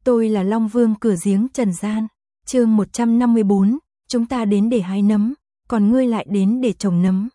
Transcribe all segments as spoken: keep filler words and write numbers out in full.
Tôi là Long Vương cửa giếng trần gian. Chương một trăm năm mươi bốn, chúng ta đến để hái nấm, còn ngươi lại đến để trồng nấm.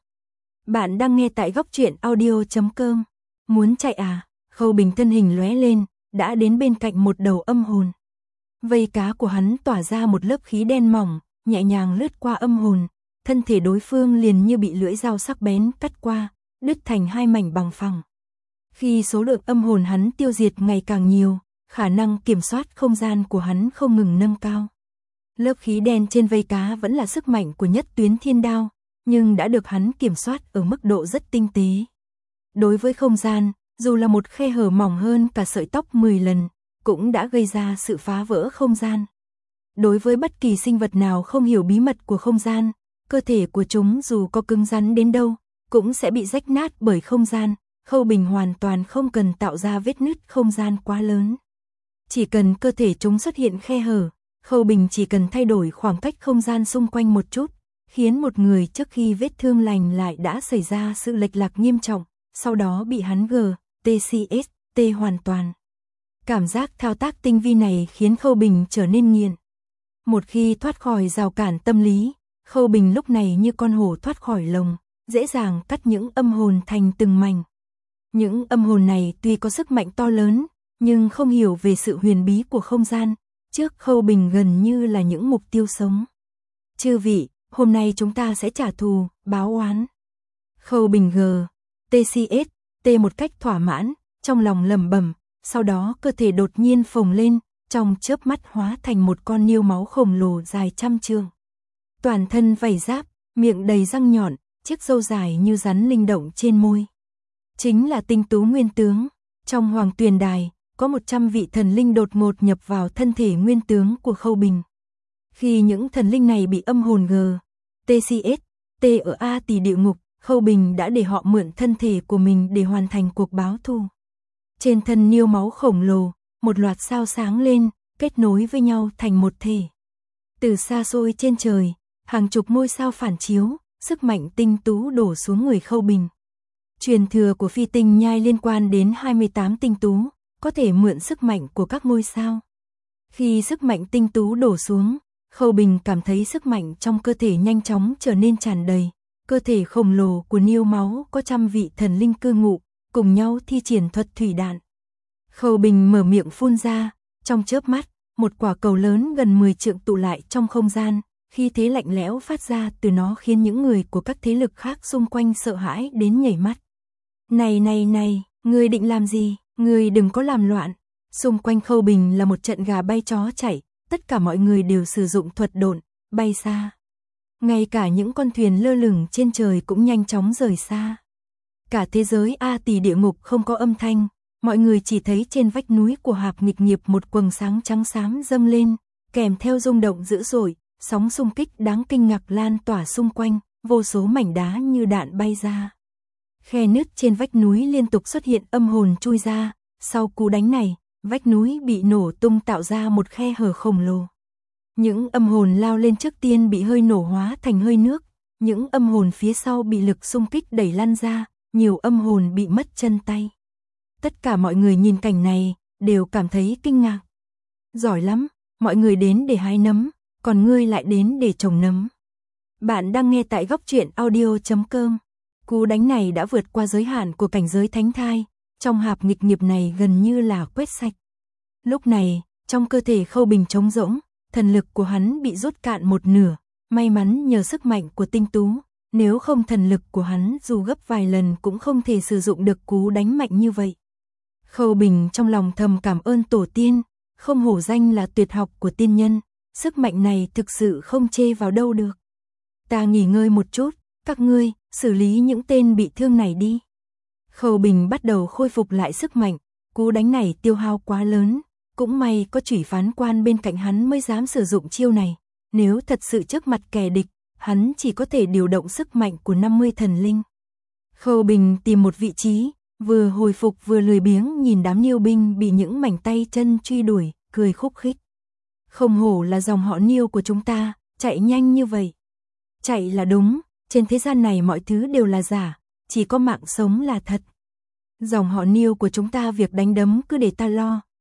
Bạn đang nghe tại góc truyện audio chấm com. Muốn chạy à? Khâu Bình thân hình lóe lên, đã đến bên cạnh một đầu âm hồn. Vây cá của hắn tỏa ra một lớp khí đen mỏng, nhẹ nhàng lướt qua âm hồn, thân thể đối phương liền như bị lưỡi dao sắc bén cắt qua, đứt thành hai mảnh bằng phẳng. Khi số lượng âm hồn hắn tiêu diệt ngày càng nhiều, khả năng kiểm soát không gian của hắn không ngừng nâng cao. Lớp khí đen trên vây cá vẫn là sức mạnh của nhất tuyến thiên đao, nhưng đã được hắn kiểm soát ở mức độ rất tinh tế. Đối với không gian, dù là một khe hở mỏng hơn cả sợi tóc mười lần, cũng đã gây ra sự phá vỡ không gian. Đối với bất kỳ sinh vật nào không hiểu bí mật của không gian, cơ thể của chúng dù có cứng rắn đến đâu, cũng sẽ bị rách nát bởi không gian. Khâu Bình hoàn toàn không cần tạo ra vết nứt không gian quá lớn. Chỉ cần cơ thể chúng xuất hiện khe hở, Khâu Bình chỉ cần thay đổi khoảng cách không gian xung quanh một chút, khiến một người trước khi vết thương lành lại đã xảy ra sự lệch lạc nghiêm trọng, sau đó bị hắn gờ, tê xê ét, T hoàn toàn. Cảm giác thao tác tinh vi này khiến Khâu Bình trở nên nghiện. Một khi thoát khỏi rào cản tâm lý, Khâu Bình lúc này như con hổ thoát khỏi lồng, dễ dàng cắt những âm hồn thành từng mảnh. Những âm hồn này tuy có sức mạnh to lớn, nhưng không hiểu về sự huyền bí của không gian, trước Khâu Bình gần như là những mục tiêu sống. Chư vị, hôm nay chúng ta sẽ trả thù, báo oán. Khâu Bình gờ, tê xê ét, T một cách thỏa mãn, trong lòng lẩm bẩm, sau đó cơ thể đột nhiên phồng lên, trong chớp mắt hóa thành một con niêu máu khổng lồ dài trăm trượng. Toàn thân vảy giáp, miệng đầy răng nhọn, chiếc râu dài như rắn linh động trên môi. Chính là tinh tú nguyên tướng. Trong Hoàng Tuyền Đài, có một trăm vị thần linh đột ngột nhập vào thân thể nguyên tướng của Khâu Bình. Khi những thần linh này bị âm hồn gờ, tê xê ét, T ở A Tỷ địa ngục, Khâu Bình đã để họ mượn thân thể của mình để hoàn thành cuộc báo thù. Trên thân niêu máu khổng lồ, một loạt sao sáng lên, kết nối với nhau thành một thể. Từ xa xôi trên trời, hàng chục ngôi sao phản chiếu, sức mạnh tinh tú đổ xuống người Khâu Bình. Truyền thừa của phi tinh nhai liên quan đến hai mươi tám tinh tú, có thể mượn sức mạnh của các ngôi sao. Khi sức mạnh tinh tú đổ xuống, Khâu Bình cảm thấy sức mạnh trong cơ thể nhanh chóng trở nên tràn đầy. Cơ thể khổng lồ của niêu máu có trăm vị thần linh cư ngụ, cùng nhau thi triển thuật thủy đạn. Khâu Bình mở miệng phun ra, trong chớp mắt, một quả cầu lớn gần mười trượng tụ lại trong không gian. Khi thế lạnh lẽo phát ra từ nó khiến những người của các thế lực khác xung quanh sợ hãi đến nhảy mắt. Này này này, ngươi định làm gì? Ngươi đừng có làm loạn. Xung quanh Khâu Bình là một trận gà bay chó chạy, tất cả mọi người đều sử dụng thuật độn, bay xa. Ngay cả những con thuyền lơ lửng trên trời cũng nhanh chóng rời xa. Cả thế giới A Tỷ địa ngục không có âm thanh, mọi người chỉ thấy trên vách núi của Hạp Nghịch Nghiệp một quầng sáng trắng xám dâng lên, kèm theo rung động dữ dội, sóng xung kích đáng kinh ngạc lan tỏa xung quanh, vô số mảnh đá như đạn bay ra. Khe nứt trên vách núi liên tục xuất hiện âm hồn chui ra, sau cú đánh này, vách núi bị nổ tung tạo ra một khe hở khổng lồ. Những âm hồn lao lên trước tiên bị hơi nổ hóa thành hơi nước, những âm hồn phía sau bị lực xung kích đẩy lăn ra, nhiều âm hồn bị mất chân tay. Tất cả mọi người nhìn cảnh này, đều cảm thấy kinh ngạc. Giỏi lắm, mọi người đến để hái nấm, còn ngươi lại đến để trồng nấm. Bạn đang nghe tại góc truyện audio chấm com. Cú đánh này đã vượt qua giới hạn của cảnh giới thánh thai, trong Hạp Nghịch Nghiệp này gần như là quét sạch. Lúc này, trong cơ thể Khâu Bình trống rỗng, thần lực của hắn bị rút cạn một nửa, may mắn nhờ sức mạnh của tinh tú, nếu không thần lực của hắn dù gấp vài lần cũng không thể sử dụng được cú đánh mạnh như vậy. Khâu Bình trong lòng thầm cảm ơn tổ tiên, không hổ danh là tuyệt học của tiên nhân, sức mạnh này thực sự không chê vào đâu được. Ta nghỉ ngơi một chút, các ngươi, xử lý những tên bị thương này đi. Khâu Bình bắt đầu khôi phục lại sức mạnh, cú đánh này tiêu hao quá lớn, cũng may có Chủy Phán Quan bên cạnh hắn mới dám sử dụng chiêu này, nếu thật sự trước mặt kẻ địch, hắn chỉ có thể điều động sức mạnh của năm mươi thần linh. Khâu Bình tìm một vị trí, vừa hồi phục vừa lười biếng nhìn đám niêu binh bị những mảnh tay chân truy đuổi, cười khúc khích. Không hổ là dòng họ Niêu của chúng ta, chạy nhanh như vậy. Chạy là đúng, trên thế gian này mọi thứ đều là giả, chỉ có mạng sống là thật. Dòng họ Niêu của chúng ta việc đánh đấm cứ để ta lo,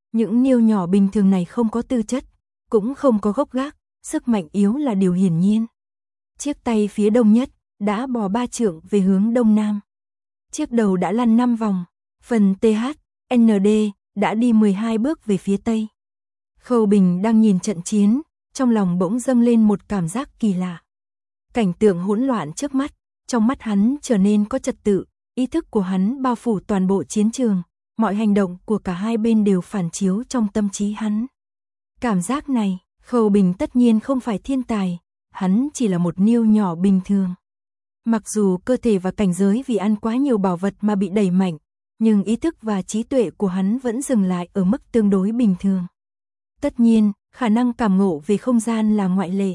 Những niêu nhỏ bình thường này không có tư chất, cũng không có gốc gác, sức mạnh yếu là điều hiển nhiên. Chiếc tay phía đông nhất đã bò ba trượng về hướng đông nam. Chiếc đầu đã lăn năm vòng, phần tê hát en đê đã đi mười hai bước về phía tây. Khâu Bình đang nhìn trận chiến, trong lòng bỗng dâng lên một cảm giác kỳ lạ. Cảnh tượng hỗn loạn trước mắt, trong mắt hắn trở nên có trật tự, ý thức của hắn bao phủ toàn bộ chiến trường, mọi hành động của cả hai bên đều phản chiếu trong tâm trí hắn. Cảm giác này, Khâu Bình tất nhiên không phải thiên tài, hắn chỉ là một niêu nhỏ bình thường. Mặc dù cơ thể và cảnh giới vì ăn quá nhiều bảo vật mà bị đẩy mạnh, nhưng ý thức và trí tuệ của hắn vẫn dừng lại ở mức tương đối bình thường. Tất nhiên, khả năng cảm ngộ về không gian là ngoại lệ.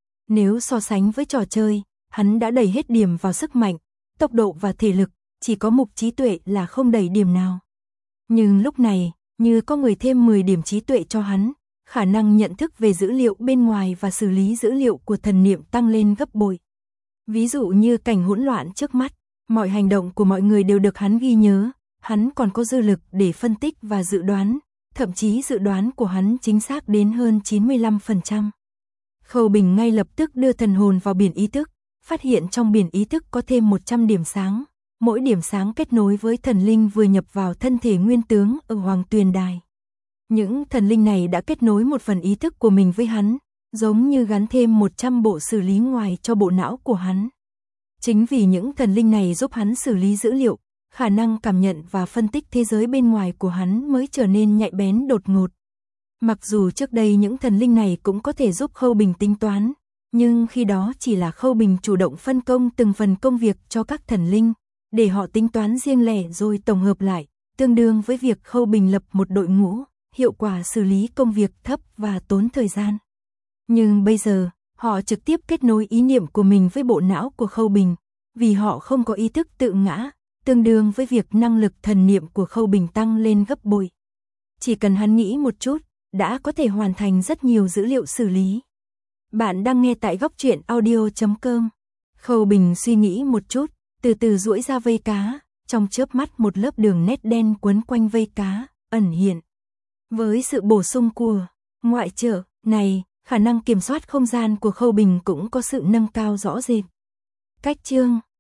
Nếu so sánh với trò chơi, hắn đã đẩy hết điểm vào sức mạnh, tốc độ và thể lực, chỉ có mục trí tuệ là không đẩy điểm nào. Nhưng lúc này, như có người thêm mười điểm trí tuệ cho hắn, khả năng nhận thức về dữ liệu bên ngoài và xử lý dữ liệu của thần niệm tăng lên gấp bội. Ví dụ như cảnh hỗn loạn trước mắt, mọi hành động của mọi người đều được hắn ghi nhớ, hắn còn có dư lực để phân tích và dự đoán, thậm chí dự đoán của hắn chính xác đến hơn chín mươi lăm phần trăm. Khâu Bình ngay lập tức đưa thần hồn vào biển ý thức, phát hiện trong biển ý thức có thêm một trăm điểm sáng, mỗi điểm sáng kết nối với thần linh vừa nhập vào thân thể nguyên tướng ở Hoàng Tuyền Đài. Những thần linh này đã kết nối một phần ý thức của mình với hắn, giống như gắn thêm một trăm bộ xử lý ngoài cho bộ não của hắn. Chính vì những thần linh này giúp hắn xử lý dữ liệu, khả năng cảm nhận và phân tích thế giới bên ngoài của hắn mới trở nên nhạy bén đột ngột. Mặc dù trước đây những thần linh này cũng có thể giúp Khâu Bình tính toán, nhưng khi đó chỉ là Khâu Bình chủ động phân công từng phần công việc cho các thần linh, để họ tính toán riêng lẻ rồi tổng hợp lại, tương đương với việc Khâu Bình lập một đội ngũ, hiệu quả xử lý công việc thấp và tốn thời gian. Nhưng bây giờ, họ trực tiếp kết nối ý niệm của mình với bộ não của Khâu Bình, vì họ không có ý thức tự ngã, tương đương với việc năng lực thần niệm của Khâu Bình tăng lên gấp bội. Chỉ cần hắn nghĩ một chút, đã có thể hoàn thành rất nhiều dữ liệu xử lý. Bạn đang nghe tại góc truyện audio chấm com. Khâu Bình suy nghĩ một chút, từ từ duỗi ra vây cá, trong chớp mắt một lớp đường nét đen quấn quanh vây cá, ẩn hiện. Với sự bổ sung của ngoại trợ này, khả năng kiểm soát không gian của Khâu Bình cũng có sự nâng cao rõ rệt. Cách chương